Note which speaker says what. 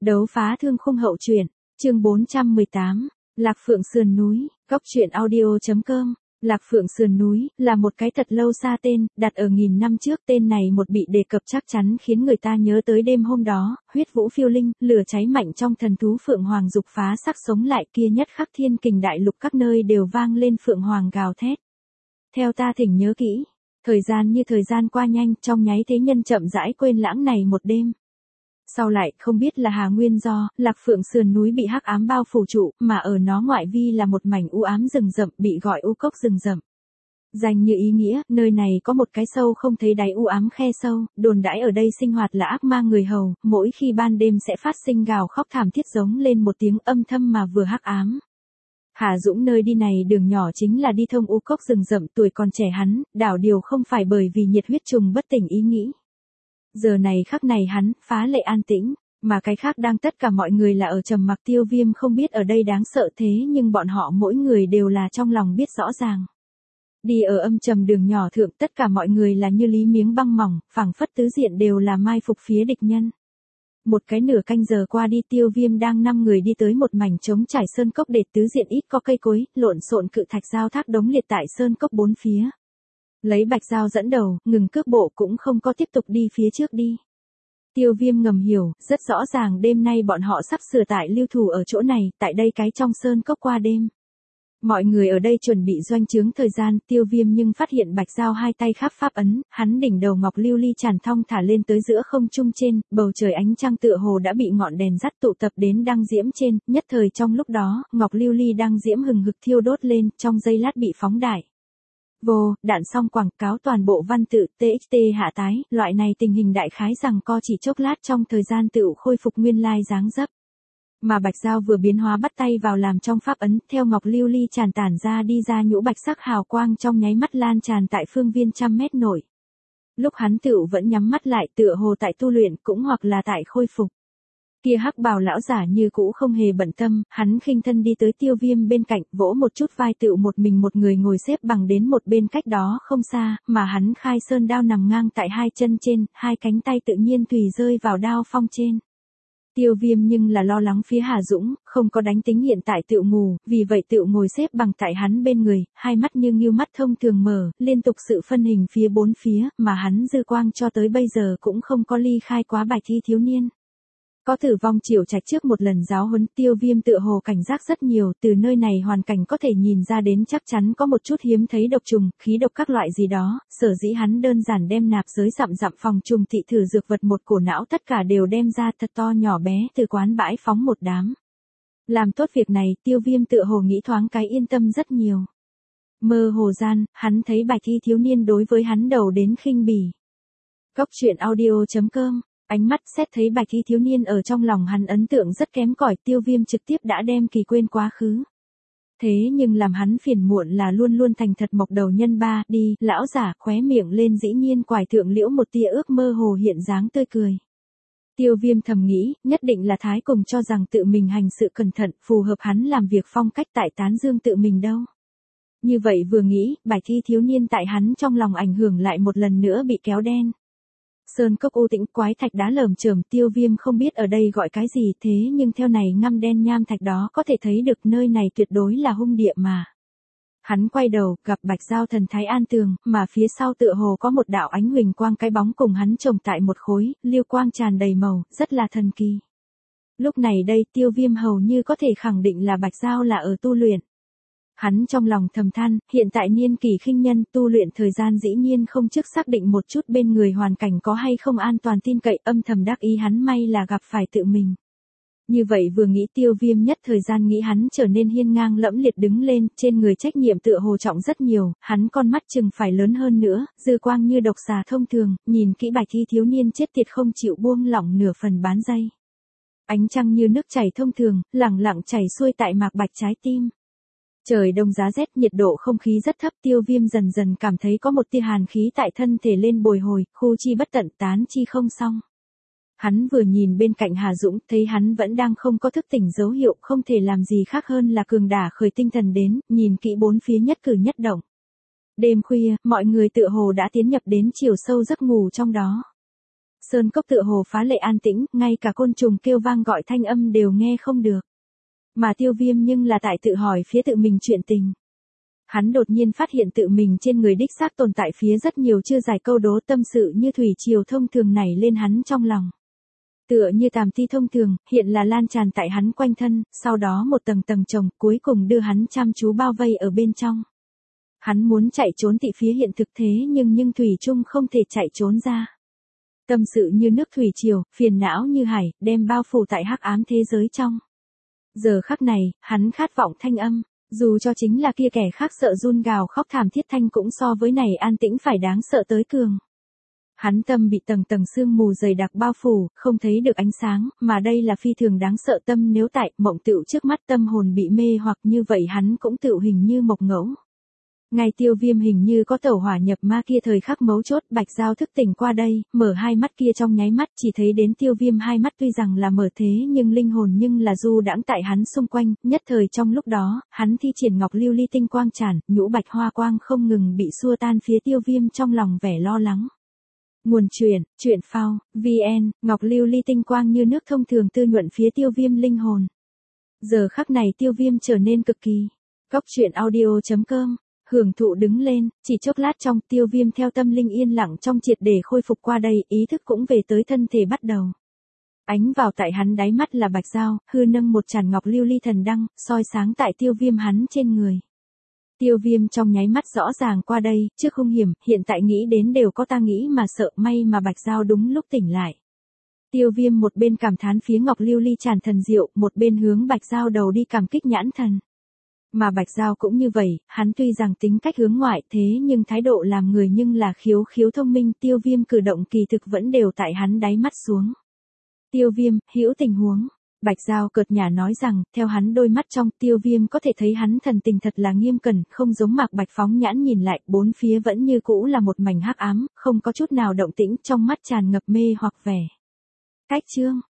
Speaker 1: Đấu phá thương khung hậu truyện, chương 418, Lạc Phượng Sườn núi, góc truyện audio.com. Lạc Phượng Sườn núi là một cái thật lâu xa tên, đặt ở nghìn năm trước. Tên này một bị đề cập chắc chắn khiến người ta nhớ tới đêm hôm đó, huyết vũ phiêu linh, lửa cháy mạnh trong thần thú Phượng Hoàng dục phá sắc sống lại kia nhất khắc thiên kình đại lục các nơi đều vang lên Phượng Hoàng gào thét. Theo ta thỉnh nhớ kỹ, thời gian như thời gian qua nhanh, trong nháy thế nhân chậm rãi quên lãng này một đêm. Sau lại, không biết là hà nguyên do, Lạc Phượng Sườn núi bị hắc ám bao phủ trụ, mà ở nó ngoại vi là một mảnh u ám rừng rậm, bị gọi u cốc rừng rậm. Dành như ý nghĩa, nơi này có một cái sâu không thấy đáy u ám khe sâu, đồn đãi ở đây sinh hoạt là ác ma người hầu, mỗi khi ban đêm sẽ phát sinh gào khóc thảm thiết giống lên một tiếng âm thâm mà vừa hắc ám. Hà Dũng nơi đi này đường nhỏ chính là đi thông u cốc rừng rậm, tuổi còn trẻ hắn, đảo điều không phải bởi vì nhiệt huyết trùng bất tỉnh ý nghĩ. Giờ này khắc này hắn, phá lệ an tĩnh, mà cái khác đang tất cả mọi người là ở trầm mặc. Tiêu Viêm không biết ở đây đáng sợ thế nhưng bọn họ mỗi người đều là trong lòng biết rõ ràng. Đi ở âm trầm đường nhỏ thượng tất cả mọi người là như lý miếng băng mỏng, phảng phất tứ diện đều là mai phục phía địch nhân. Một cái nửa canh giờ qua đi Tiêu Viêm đang 5 người đi tới một mảnh trống trải sơn cốc đệt tứ diện ít có cây cối, lộn xộn cự thạch giao thác đống liệt tại sơn cốc bốn phía. Lấy Bạch Giao dẫn đầu, ngừng cước bộ cũng không có tiếp tục đi phía trước đi. Tiêu Viêm ngầm hiểu, rất rõ ràng đêm nay bọn họ sắp sửa tại lưu thủ ở chỗ này, tại đây cái trong sơn cốc qua đêm. Mọi người ở đây chuẩn bị doanh trướng thời gian, Tiêu Viêm nhưng phát hiện Bạch Giao hai tay khắp pháp ấn, hắn đỉnh đầu ngọc lưu ly tràn thong thả lên tới giữa không trung trên, bầu trời ánh trăng tựa hồ đã bị ngọn đèn dắt tụ tập đến đăng diễm trên, nhất thời trong lúc đó, ngọc lưu ly đăng diễm hừng hực thiêu đốt lên, trong giây lát bị phóng đại. Vô, đạn xong quảng cáo toàn bộ văn tự, TXT hạ tái, loại này tình hình đại khái rằng co chỉ chốc lát trong thời gian tự khôi phục nguyên lai dáng dấp. Mà Bạch Giao vừa biến hóa bắt tay vào làm trong pháp ấn, theo ngọc lưu ly tràn tản ra đi ra nhũ bạch sắc hào quang trong nháy mắt lan tràn tại phương viên 100 mét nổi. Lúc hắn tựu vẫn nhắm mắt lại tựa hồ tại tu luyện cũng hoặc là tại khôi phục. Kia hắc bào lão giả như cũ không hề bận tâm, hắn khinh thân đi tới Tiêu Viêm bên cạnh, vỗ một chút vai tựu một mình một người ngồi xếp bằng đến một bên cách đó không xa, mà hắn khai sơn đao nằm ngang tại hai chân trên, hai cánh tay tự nhiên tùy rơi vào đao phong trên. Tiêu Viêm nhưng là lo lắng phía Hà Dũng, không có đánh tính hiện tại tựu ngủ, vì vậy tựu ngồi xếp bằng tại hắn bên người, hai mắt như ngưu mắt thông thường mở, liên tục sự phân hình phía bốn phía, mà hắn dư quang cho tới bây giờ cũng không có ly khai quá Bạch Thi thiếu niên. Có tử vong chiều trạch trước một lần giáo huấn, Tiêu Viêm tựa hồ cảnh giác rất nhiều, từ nơi này hoàn cảnh có thể nhìn ra đến chắc chắn có một chút hiếm thấy độc trùng, khí độc các loại gì đó, sở dĩ hắn đơn giản đem nạp giới dặm phòng trùng thị thử dược vật một cổ não tất cả đều đem ra thật to nhỏ bé từ quán bãi phóng một đám. Làm tốt việc này, Tiêu Viêm tựa hồ nghĩ thoáng cái yên tâm rất nhiều. Mơ hồ gian, hắn thấy Bạch Thi thiếu niên đối với hắn đầu đến khinh bỉ. Góc truyện audio.com. Ánh mắt xét thấy Bạch Thi thiếu niên ở trong lòng hắn ấn tượng rất kém cỏi, Tiêu Viêm trực tiếp đã đem kỳ quên quá khứ. Thế nhưng làm hắn phiền muộn là luôn luôn thành thật mộc đầu nhân ba, đi, lão giả khóe miệng lên dĩ nhiên quải thượng liễu một tia ước mơ hồ hiện dáng tươi cười. Tiêu Viêm thầm nghĩ, nhất định là Thái cùng cho rằng tự mình hành sự cẩn thận, phù hợp hắn làm việc phong cách tại tán dương tự mình đâu. Như vậy vừa nghĩ, Bạch Thi thiếu niên tại hắn trong lòng ảnh hưởng lại một lần nữa bị kéo đen. Sơn cốc u tĩnh quái thạch đá lởm chởm, Tiêu Viêm không biết ở đây gọi cái gì thế nhưng theo này ngăm đen nham thạch đó có thể thấy được nơi này tuyệt đối là hung địa mà. Hắn quay đầu, gặp Bạch Giao thần thái an tường, mà phía sau tựa hồ có một đạo ánh huỳnh quang cái bóng cùng hắn chồng tại một khối, liêu quang tràn đầy màu, rất là thần kỳ. Lúc này đây Tiêu Viêm hầu như có thể khẳng định là Bạch Giao là ở tu luyện. Hắn trong lòng thầm than, hiện tại niên kỳ khinh nhân tu luyện thời gian dĩ nhiên không trước xác định một chút bên người hoàn cảnh có hay không an toàn tin cậy, âm thầm đắc ý hắn may là gặp phải tự mình. Như vậy vừa nghĩ Tiêu Viêm nhất thời gian nghĩ hắn trở nên hiên ngang lẫm liệt đứng lên, trên người trách nhiệm tựa hồ trọng rất nhiều, hắn con mắt chừng phải lớn hơn nữa, dư quang như độc xà thông thường, nhìn kỹ Bạch Thi thiếu niên chết tiệt không chịu buông lỏng nửa phần bán dây. Ánh trăng như nước chảy thông thường, lẳng lặng chảy xuôi tại mạc bạch trái tim. Trời đông giá rét, nhiệt độ không khí rất thấp, Tiêu Viêm dần dần cảm thấy có một tia hàn khí tại thân thể lên bồi hồi, khu chi bất tận tán chi không xong. Hắn vừa nhìn bên cạnh Hà Dũng, thấy hắn vẫn đang không có thức tỉnh dấu hiệu, không thể làm gì khác hơn là cường đả khởi tinh thần đến, nhìn kỹ bốn phía nhất cử nhất động. Đêm khuya, mọi người tựa hồ đã tiến nhập đến chiều sâu giấc ngủ trong đó. Sơn cốc tựa hồ phá lệ an tĩnh, ngay cả côn trùng kêu vang gọi thanh âm đều nghe không được. Mà Tiêu Viêm nhưng là tại tự hỏi phía tự mình chuyện tình. Hắn đột nhiên phát hiện tự mình trên người đích xác tồn tại phía rất nhiều chưa giải câu đố tâm sự như thủy triều thông thường nảy lên hắn trong lòng. Tựa như tàm ti thông thường, hiện là lan tràn tại hắn quanh thân, sau đó một tầng tầng chồng cuối cùng đưa hắn chăm chú bao vây ở bên trong. Hắn muốn chạy trốn tị phía hiện thực thế nhưng thủy chung không thể chạy trốn ra. Tâm sự như nước thủy triều, phiền não như hải, đem bao phủ tại hắc ám thế giới trong. Giờ khắc này, hắn khát vọng thanh âm, dù cho chính là kia kẻ khác sợ run gào khóc thảm thiết thanh cũng so với này an tĩnh phải đáng sợ tới cường. Hắn tâm bị tầng tầng sương mù dày đặc bao phủ, không thấy được ánh sáng, mà đây là phi thường đáng sợ tâm nếu tại mộng tựu trước mắt tâm hồn bị mê hoặc như vậy hắn cũng tựu hình như mộc ngẫu. Ngay Tiêu Viêm hình như có tẩu hỏa nhập ma kia thời khắc mấu chốt, Bạch Giao thức tỉnh qua đây, mở hai mắt kia trong nháy mắt chỉ thấy đến Tiêu Viêm hai mắt tuy rằng là mở thế nhưng linh hồn nhưng là du đãng tại hắn xung quanh, nhất thời trong lúc đó, hắn thi triển ngọc lưu ly tinh quang tràn, nhũ bạch hoa quang không ngừng bị xua tan phía Tiêu Viêm trong lòng vẻ lo lắng. Nguồn truyện phao, VN, ngọc lưu ly tinh quang như nước thông thường tư nhuận phía Tiêu Viêm linh hồn. Giờ khắc này Tiêu Viêm trở nên cực kỳ. Góc truyện audio.com hưởng thụ đứng lên, chỉ chốc lát trong Tiêu Viêm theo tâm linh yên lặng trong triệt để khôi phục qua đây, ý thức cũng về tới thân thể bắt đầu. Ánh vào tại hắn đáy mắt là Bạch Giao, hư nâng một tràn ngọc lưu ly thần đăng, soi sáng tại Tiêu Viêm hắn trên người. Tiêu Viêm trong nháy mắt rõ ràng qua đây, trước hung hiểm, hiện tại nghĩ đến đều có ta nghĩ mà sợ, may mà Bạch Giao đúng lúc tỉnh lại. Tiêu Viêm một bên cảm thán phía ngọc lưu ly tràn thần diệu, một bên hướng Bạch Giao đầu đi cảm kích nhãn thần. Mà Bạch Giao cũng như vậy, hắn tuy rằng tính cách hướng ngoại thế nhưng thái độ làm người nhưng là khiếu thông minh. Tiêu Viêm cử động kỳ thực vẫn đều tại hắn đáy mắt xuống. Tiêu Viêm, hữu tình huống. Bạch Giao cợt nhả nói rằng, theo hắn đôi mắt trong Tiêu Viêm có thể thấy hắn thần tình thật là nghiêm cẩn, không giống Mạc Bạch phóng nhãn nhìn lại, bốn phía vẫn như cũ là một mảnh hắc ám, không có chút nào động tĩnh, trong mắt tràn ngập mê hoặc vẻ. Cách chương.